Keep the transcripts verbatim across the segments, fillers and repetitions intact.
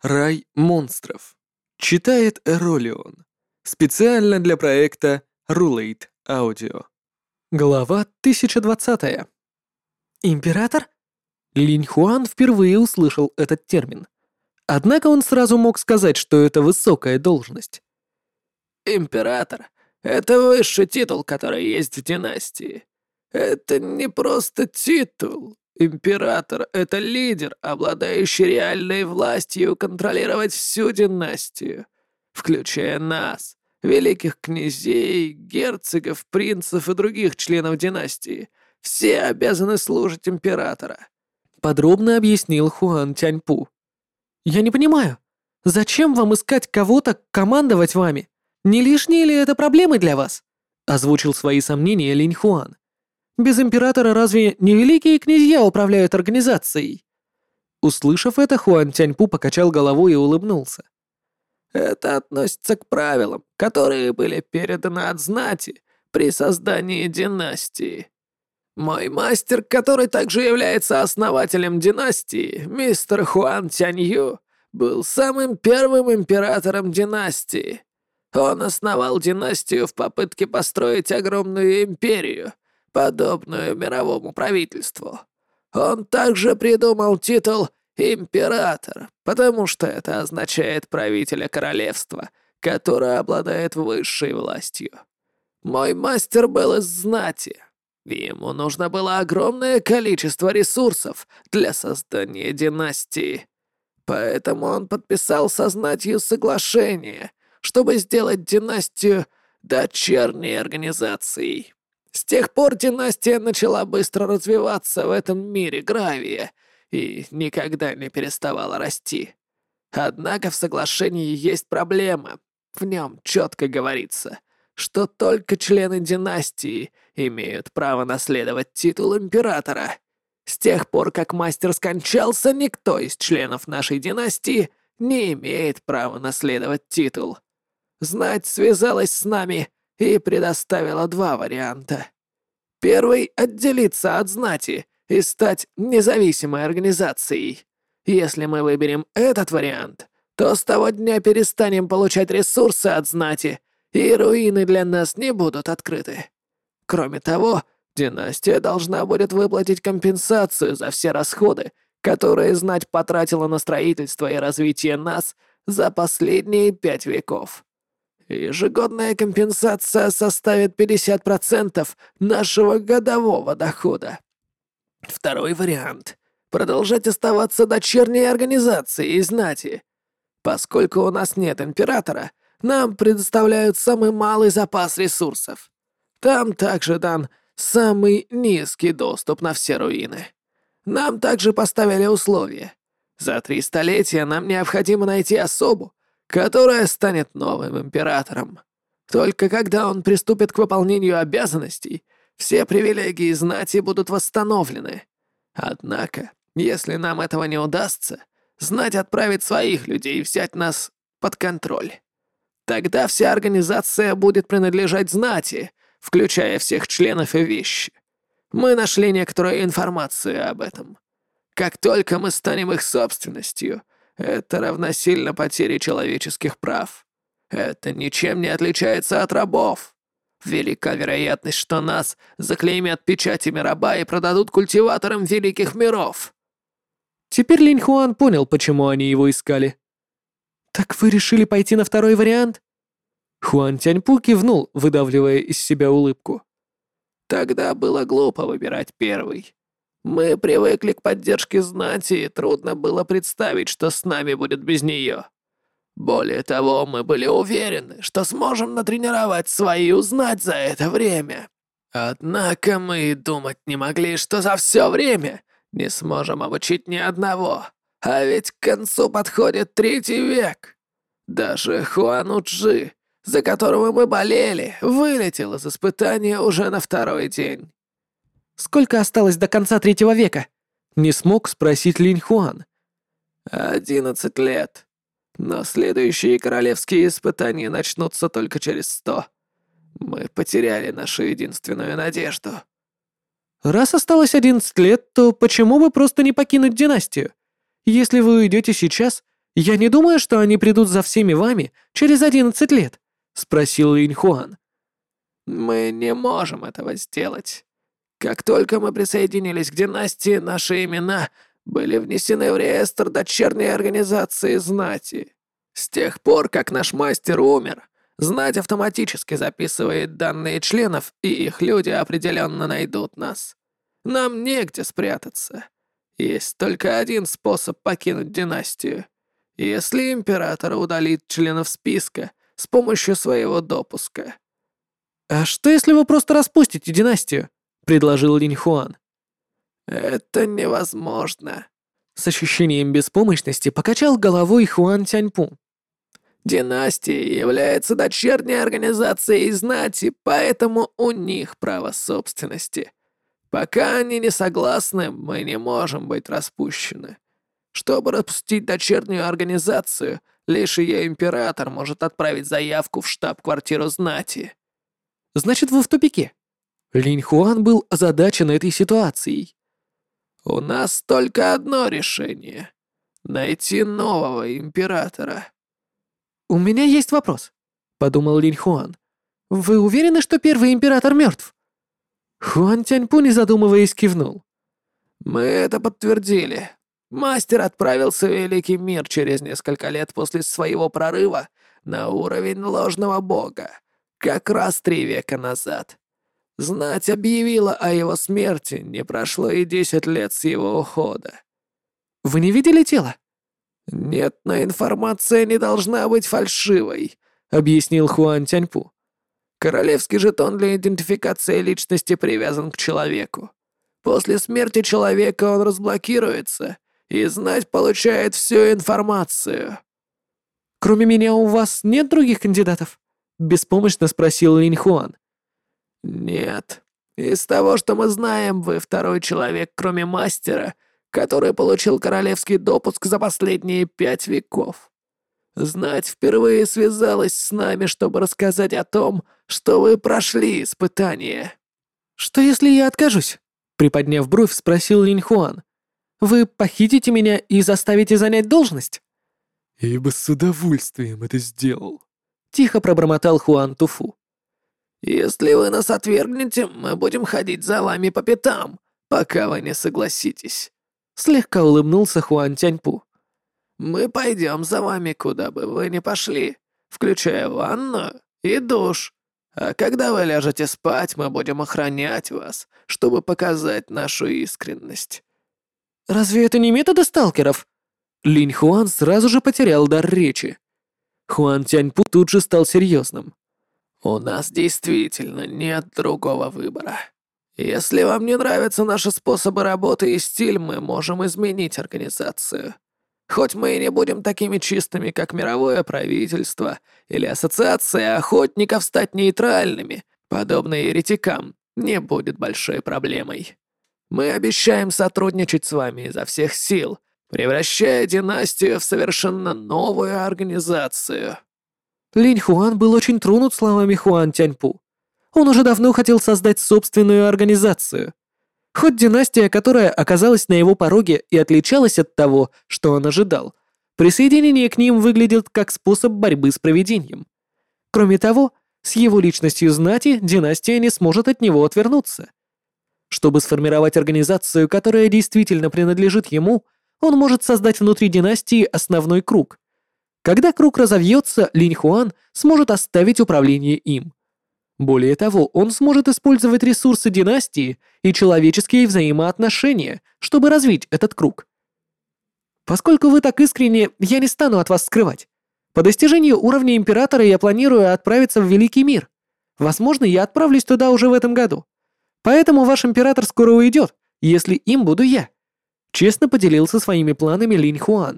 Рай монстров. Читает Эролион. Специально для проекта Rulate Audio. Глава тысяча двадцатая. Император? Линь Хуан впервые услышал этот термин. Однако он сразу мог сказать, что это высокая должность. Император — это высший титул, который есть в династии. Это не просто титул. Император — это лидер, обладающий реальной властью контролировать всю династию, включая нас, великих князей, герцогов, принцев и других членов династии. Все обязаны служить императора. Подробно объяснил Хуан Тяньпу. «Я не понимаю, зачем вам искать кого-то командовать вами? Не лишние ли это проблемы для вас?» Озвучил свои сомнения Линь Хуан. «Без императора разве не великие князья управляют организацией?» Услышав это, Хуан Тяньпу покачал головой и улыбнулся. Это относится к правилам, которые были переданы от знати при создании династии. Мой мастер, который также является основателем династии, мистер Хуан Тянью, был самым первым императором династии. Он основал династию в попытке построить огромную империю, подобную мировому правительству. Он также придумал титул «Император», потому что это означает правителя королевства, которое обладает высшей властью. Мой мастер был из знати. Ему нужно было огромное количество ресурсов для создания династии. Поэтому он подписал со знатью соглашение, чтобы сделать династию дочерней организацией. С тех пор династия начала быстро развиваться в этом мире гравия и никогда не переставала расти. Однако в соглашении есть проблема. В нем четко говорится, что только члены династии имеют право наследовать титул императора. С тех пор, как мастер скончался, никто из членов нашей династии не имеет права наследовать титул. Знать связалась с нами и предоставила два варианта. Первый — отделиться от знати и стать независимой организацией. Если мы выберем этот вариант, то с того дня перестанем получать ресурсы от знати, и руины для нас не будут открыты. Кроме того, династия должна будет выплатить компенсацию за все расходы, которые знать потратила на строительство и развитие нас за последние пять веков. Ежегодная компенсация составит пятьдесят процентов нашего годового дохода. Второй вариант — продолжать оставаться дочерней организацией знати. Поскольку у нас нет императора, нам предоставляют самый малый запас ресурсов. Там также дан самый низкий доступ на все руины. Нам также поставили условия. За три столетия нам необходимо найти особу, которая станет новым императором. Только когда он приступит к выполнению обязанностей, все привилегии знати будут восстановлены. Однако, если нам этого не удастся, знать отправит своих людей взять нас под контроль. Тогда вся организация будет принадлежать знати, включая всех членов и вещи. Мы нашли некоторую информацию об этом. Как только мы станем их собственностью, это равносильно потере человеческих прав. Это ничем не отличается от рабов. Велика вероятность, что нас заклеймят печатями раба и продадут культиваторам великих миров. Теперь Линь Хуан понял, почему они его искали. «Так вы решили пойти на второй вариант?» Хуан Тяньпу кивнул, выдавливая из себя улыбку. Тогда было глупо выбирать первый. Мы привыкли к поддержке знати, и трудно было представить, что с нами будет без нее. Более того, мы были уверены, что сможем натренировать свою знать за это время. Однако мы и думать не могли, что за все время не сможем обучить ни одного. А ведь к концу подходит третий век. Даже Хуан Уджи, за которого мы болели, вылетел из испытания уже на второй день. «Сколько осталось до конца третьего века?» — не смог спросить Линь Хуан. «Одиннадцать лет. Но следующие королевские испытания начнутся только через сто. Мы потеряли нашу единственную надежду». «Раз осталось одиннадцать лет, то почему бы просто не покинуть династию? Если вы уйдете сейчас, Я не думаю, что они придут за всеми вами через одиннадцать лет», — спросил Линь Хуан. «Мы не можем этого сделать. Как только мы присоединились к династии, наши имена были внесены в реестр дочерней организации знати. С тех пор, как наш мастер умер, знать автоматически записывает данные членов, и их люди определенно найдут нас. Нам негде спрятаться. Есть только один способ покинуть династию. Если император удалит членов списка с помощью своего допуска». «А что, если вы просто распустите династию?» — предложил Линь Хуан. «Это невозможно», — с ощущением беспомощности покачал головой Хуан Тяньпу. «Династия является дочерней организацией знати, поэтому у них право собственности. Пока они не согласны, мы не можем быть распущены. Чтобы распустить дочернюю организацию, лишь ее император может отправить заявку в штаб-квартиру знати». «Значит, вы в тупике?» Линь Хуан был озадачен этой ситуацией. «У нас только одно решение — найти нового императора». «У меня есть вопрос», — подумал Линь Хуан. «Вы уверены, что первый император мертв?» Хуан Тяньпу, не задумываясь, кивнул. «Мы это подтвердили. Мастер отправился в Великий мир через несколько лет после своего прорыва на уровень ложного бога, как раз три века назад. Знать объявила о его смерти, не прошло и десять лет с его ухода». «Вы не видели тело?» «Нет, но информация не должна быть фальшивой», — объяснил Хуан Тяньпу. «Королевский жетон для идентификации личности привязан к человеку. После смерти человека он разблокируется, и знать получает всю информацию». «Кроме меня у вас нет других кандидатов?» — беспомощно спросил Линь Хуан. «Нет. Из того, что мы знаем, вы второй человек, кроме мастера, который получил королевский допуск за последние пять веков. Знать впервые связалась с нами, чтобы рассказать о том, что вы прошли испытание». «Что если я откажусь?» — приподняв бровь, спросил Линь Хуан. «Вы похитите меня и заставите занять должность?» «Я бы с удовольствием это сделал», — тихо пробормотал Хуан Туфу. «Если вы нас отвергнете, мы будем ходить за вами по пятам, пока вы не согласитесь». Слегка улыбнулся Хуан Тяньпу. «Мы пойдем за вами, куда бы вы ни пошли, включая ванну и душ. А когда вы ляжете спать, мы будем охранять вас, чтобы показать нашу искренность». «Разве это не методы сталкеров?» Линь Хуан сразу же потерял дар речи. Хуан Тяньпу тут же стал серьезным. «У нас действительно нет другого выбора. Если вам не нравятся наши способы работы и стиль, мы можем изменить организацию. Хоть мы и не будем такими чистыми, как мировое правительство или ассоциация охотников, стать нейтральными, подобно еретикам, не будет большой проблемой. Мы обещаем сотрудничать с вами изо всех сил, превращая династию в совершенно новую организацию». Линь Хуан был очень тронут словами Хуан Тяньпу. Он уже давно хотел создать собственную организацию. Хоть династия, которая оказалась на его пороге и отличалась от того, что он ожидал, присоединение к ним выглядит как способ борьбы с провидением. Кроме того, с его личностью знати династия не сможет от него отвернуться. Чтобы сформировать организацию, которая действительно принадлежит ему, он может создать внутри династии основной круг. Когда круг разовьется, Линь Хуан сможет оставить управление им. Более того, он сможет использовать ресурсы династии и человеческие взаимоотношения, чтобы развить этот круг. Поскольку вы так искренне, я не стану от вас скрывать. По достижению уровня императора я планирую отправиться в Великий мир. Возможно, я отправлюсь туда уже в этом году. Поэтому ваш император скоро уйдет, если им буду я. Честно поделился своими планами Линь Хуан.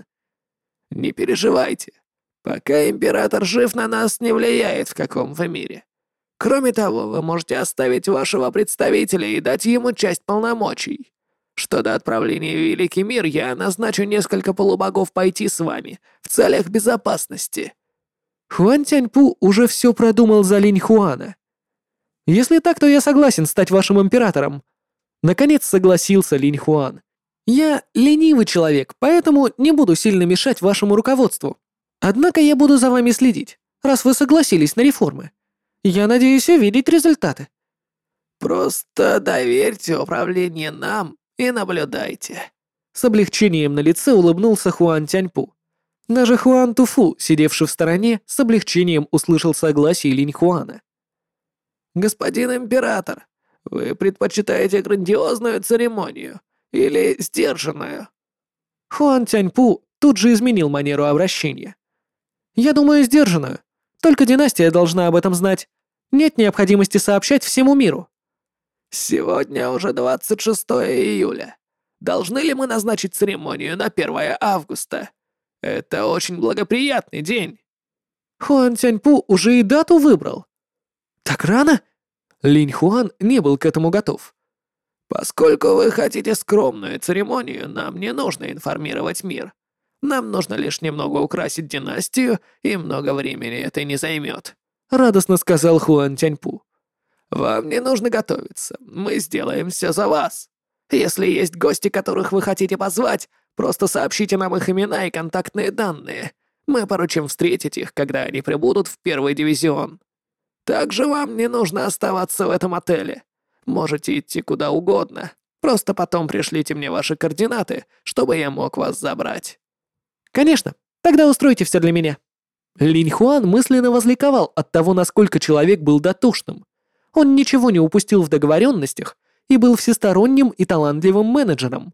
«Не переживайте. Пока император жив, на нас не влияет, в каком вы мире. Кроме того, вы можете оставить вашего представителя и дать ему часть полномочий. Что до отправления в Великий мир, я назначу несколько полубогов пойти с вами в целях безопасности». Хуан Тяньпу уже все продумал за Линь Хуана. «Если так, то я согласен стать вашим императором». Наконец согласился Линь Хуан. Я ленивый человек, поэтому не буду сильно мешать вашему руководству. Однако я буду за вами следить, раз вы согласились на реформы. Я надеюсь увидеть результаты». Просто доверьте управление нам и наблюдайте. С облегчением на лице улыбнулся Хуан Тяньпу. Даже Хуан Туфу, сидевший в стороне, с облегчением услышал согласие Линь Хуана. Господин император, вы предпочитаете грандиозную церемонию или сдержанную? Хуан Тяньпу тут же изменил манеру обращения. «Я думаю, сдержанную. Только династия должна об этом знать. Нет необходимости сообщать всему миру». Сегодня уже двадцать шестое июля. Должны ли мы назначить церемонию на первое августа? Это очень благоприятный день. Хуан Тяньпу уже и дату выбрал. Так рано? Линь Хуан не был к этому готов. Поскольку вы хотите скромную церемонию, нам не нужно информировать мир. Нам нужно лишь немного украсить династию, и много времени это не займет. Радостно сказал Хуан Тяньпу. Вам не нужно готовиться, мы сделаем все за вас. Если есть гости, которых вы хотите позвать, просто сообщите нам их имена и контактные данные. Мы поручим встретить их, когда они прибудут в первый дивизион. Также вам не нужно оставаться в этом отеле. Можете идти куда угодно. Просто потом пришлите мне ваши координаты, чтобы я мог вас забрать». «Конечно, тогда устройте все для меня». Линь Хуан мысленно возликовал от того, насколько человек был дотошным. Он ничего не упустил в договоренностях и был всесторонним и талантливым менеджером.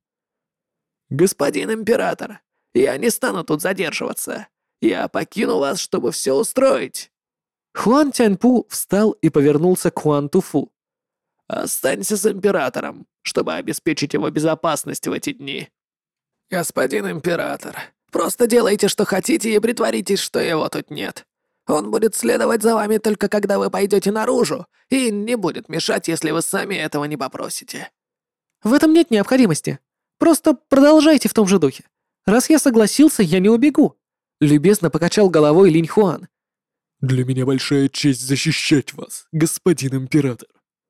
«Господин император, я не стану тут задерживаться. Я покину вас, чтобы все устроить». Хуан Тяньпу встал и повернулся к Хуан Туфу. «Останься с императором, чтобы обеспечить его безопасность в эти дни». «Господин император, просто делайте, что хотите, и притворитесь, что его тут нет. Он будет следовать за вами только когда вы пойдете наружу, и не будет мешать, если вы сами этого не попросите». В этом нет необходимости. Просто продолжайте в том же духе. Раз я согласился, я не убегу. Любезно покачал головой Линь Хуан. Для меня большая честь защищать вас, господин император.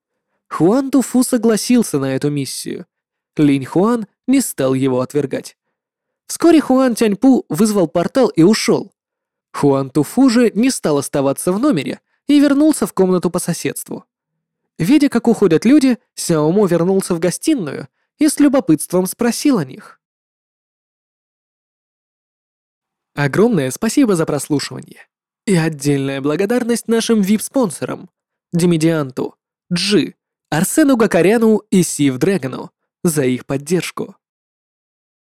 Хуан Туфу согласился на эту миссию. Линь Хуан не стал его отвергать. Вскоре Хуан Тяньпу вызвал портал и ушел. Хуан Туфу же не стал оставаться в номере и вернулся в комнату по соседству. Видя, как уходят люди, Сяо Мо вернулся в гостиную и с любопытством спросил о них. Огромное спасибо за прослушивание. И отдельная благодарность нашим ви ай пи-спонсорам Демидианту, Джи, Арсену Гакаряну и Сив Дрэгону за их поддержку.